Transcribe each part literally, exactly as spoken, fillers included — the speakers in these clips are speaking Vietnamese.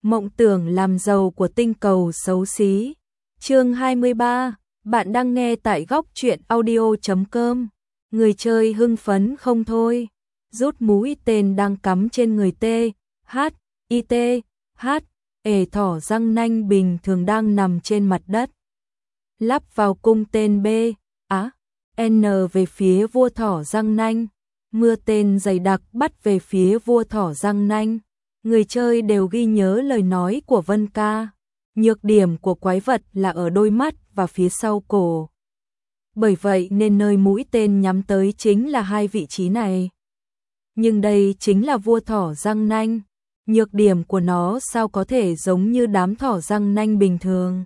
Mộng tưởng làm giàu của tinh cầu xấu xí. Chương hai mươi ba, bạn đang nghe tại góc truyện audio chấm com. Người chơi hưng phấn không thôi, rút mũi tên đang cắm trên người T, H, I T, H, ể thỏ răng nanh bình thường đang nằm trên mặt đất. Lắp vào cung tên B, Á, N về phía vua thỏ răng nanh. Mưa tên dày đặc bắt về phía vua thỏ răng nanh. Người chơi đều ghi nhớ lời nói của Vân Ca. Nhược điểm của quái vật là ở đôi mắt và phía sau cổ. Bởi vậy nên nơi mũi tên nhắm tới chính là hai vị trí này. Nhưng đây chính là vua thỏ răng nanh. Nhược điểm của nó sao có thể giống như đám thỏ răng nanh bình thường.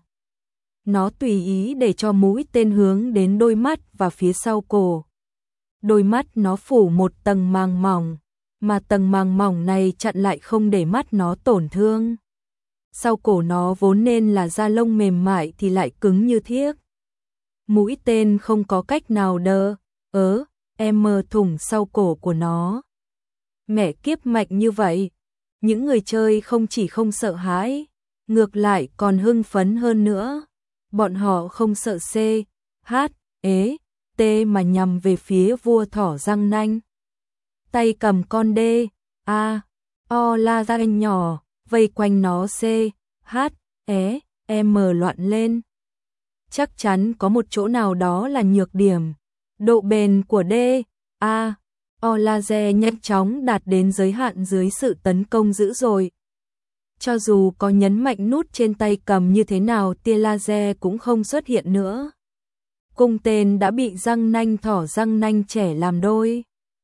Nó tùy ý để cho mũi tên hướng đến đôi mắt và phía sau cổ. Đôi mắt nó phủ một tầng màng mỏng, mà tầng màng mỏng này chặn lại không để mắt nó tổn thương. Sau cổ nó vốn nên là da lông mềm mại thì lại cứng như thiếc. Mũi tên không có cách nào đỡ, ớ, em mờ thủng sau cổ của nó. Mẹ kiếp mạnh như vậy, những người chơi không chỉ không sợ hãi, ngược lại còn hưng phấn hơn nữa. Bọn họ không sợ C, H, ế, T mà nhằm về phía vua thỏ răng nanh. Tay cầm con D, A, O la ra nhỏ, vây quanh nó C, H, E, M loạn lên. Chắc chắn có một chỗ nào đó là nhược điểm. Độ bền của D, A, O laser nhanh chóng đạt đến giới hạn dưới sự tấn công dữ dội. Cho dù có nhấn mạnh nút trên tay cầm như thế nào tia laser cũng không xuất hiện nữa. Cung tên đã bị răng nanh thỏ răng nanh trẻ làm đôi.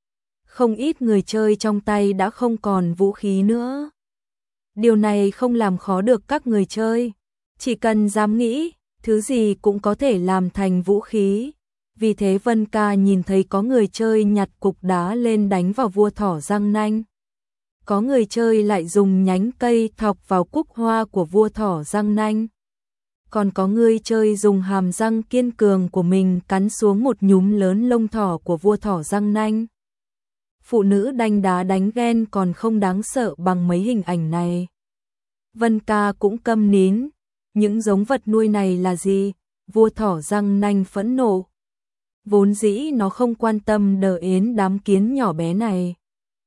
Không ít người chơi trong tay đã không còn vũ khí nữa. Điều này không làm khó được các người chơi. Chỉ cần dám nghĩ, thứ gì cũng có thể làm thành vũ khí. Vì thế Vân Ca nhìn thấy có người chơi nhặt cục đá lên đánh vào vua thỏ răng nanh. Có người chơi lại dùng nhánh cây thọc vào cúc hoa của vua thỏ răng nanh. Còn có người chơi dùng hàm răng kiên cường của mình cắn xuống một nhúm lớn lông thỏ của vua thỏ răng nanh. Phụ nữ đánh đá đánh ghen còn không đáng sợ bằng mấy hình ảnh này. Vân Ca cũng câm nín. Những giống vật nuôi này là gì? Vua thỏ răng nanh phẫn nộ. Vốn dĩ nó không quan tâm đờ ến đám kiến nhỏ bé này.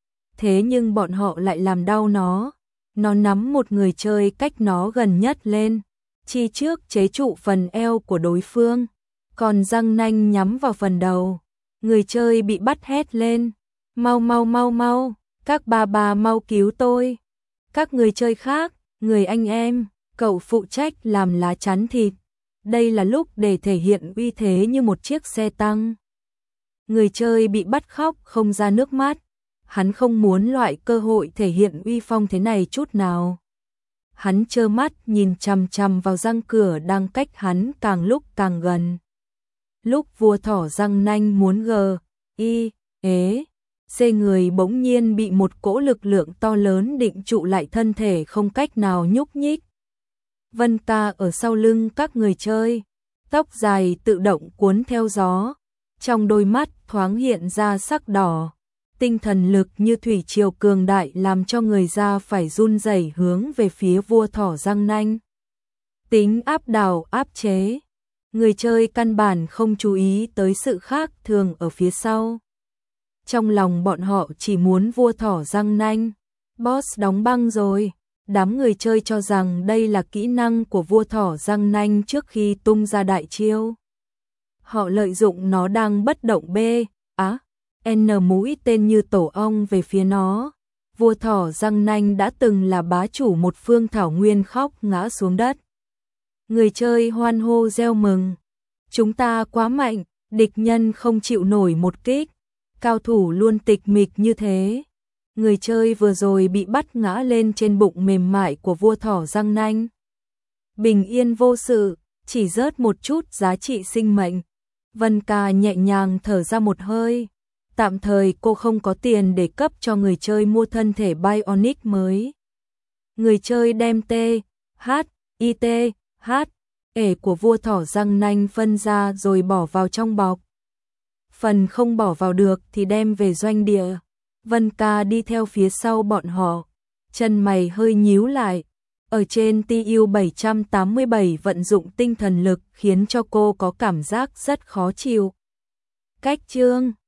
Thế nhưng bọn họ lại làm đau nó. Nó nắm một người chơi cách nó gần nhất lên, chi trước chế trụ phần eo của đối phương, còn răng nanh nhắm vào phần đầu. Người chơi bị bắt hét lên, mau mau mau mau, các bà bà mau cứu tôi. Các người chơi khác, người anh em, cậu phụ trách làm lá chắn thịt. Đây là lúc để thể hiện uy thế như một chiếc xe tăng. Người chơi bị bắt khóc không ra nước mắt. Hắn không muốn loại cơ hội thể hiện uy phong thế này chút nào. Hắn trơ mắt nhìn chằm chằm vào răng cửa đang cách hắn càng lúc càng gần. Lúc vua thỏ răng nanh muốn gờ, y, ế, C người bỗng nhiên bị một cỗ lực lượng to lớn định trụ lại thân thể không cách nào nhúc nhích. Vân Ca ở sau lưng các người chơi, tóc dài tự động cuốn theo gió, trong đôi mắt thoáng hiện ra sắc đỏ. Tinh thần lực như thủy triều cường đại làm cho người ra phải run rẩy hướng về phía vua thỏ răng nanh. Tính áp đảo áp chế. Người chơi căn bản không chú ý tới sự khác thường ở phía sau. Trong lòng bọn họ chỉ muốn vua thỏ răng nanh. Boss đóng băng rồi. Đám người chơi cho rằng đây là kỹ năng của vua thỏ răng nanh trước khi tung ra đại chiêu. Họ lợi dụng nó đang bất động B, á. N mũi tên như tổ ong về phía nó. Vua thỏ răng nanh đã từng là bá chủ một phương thảo nguyên khóc ngã xuống đất. Người chơi hoan hô reo mừng. Chúng ta quá mạnh, địch nhân không chịu nổi một kích. Cao thủ luôn tịch mịch như thế. Người chơi vừa rồi bị bắt ngã lên trên bụng mềm mại của vua thỏ răng nanh. Bình yên vô sự, chỉ rớt một chút giá trị sinh mệnh. Vân Ca nhẹ nhàng thở ra một hơi. Tạm thời cô không có tiền để cấp cho người chơi mua thân thể Bionic mới. Người chơi đem T, H, I T, H, ể của vua thỏ răng nanh phân ra rồi bỏ vào trong bọc. Phần không bỏ vào được thì đem về doanh địa. Vân Ca đi theo phía sau bọn họ. Chân mày hơi nhíu lại. Ở trên T U bảy tám bảy vận dụng tinh thần lực khiến cho cô có cảm giác rất khó chịu. Cách chương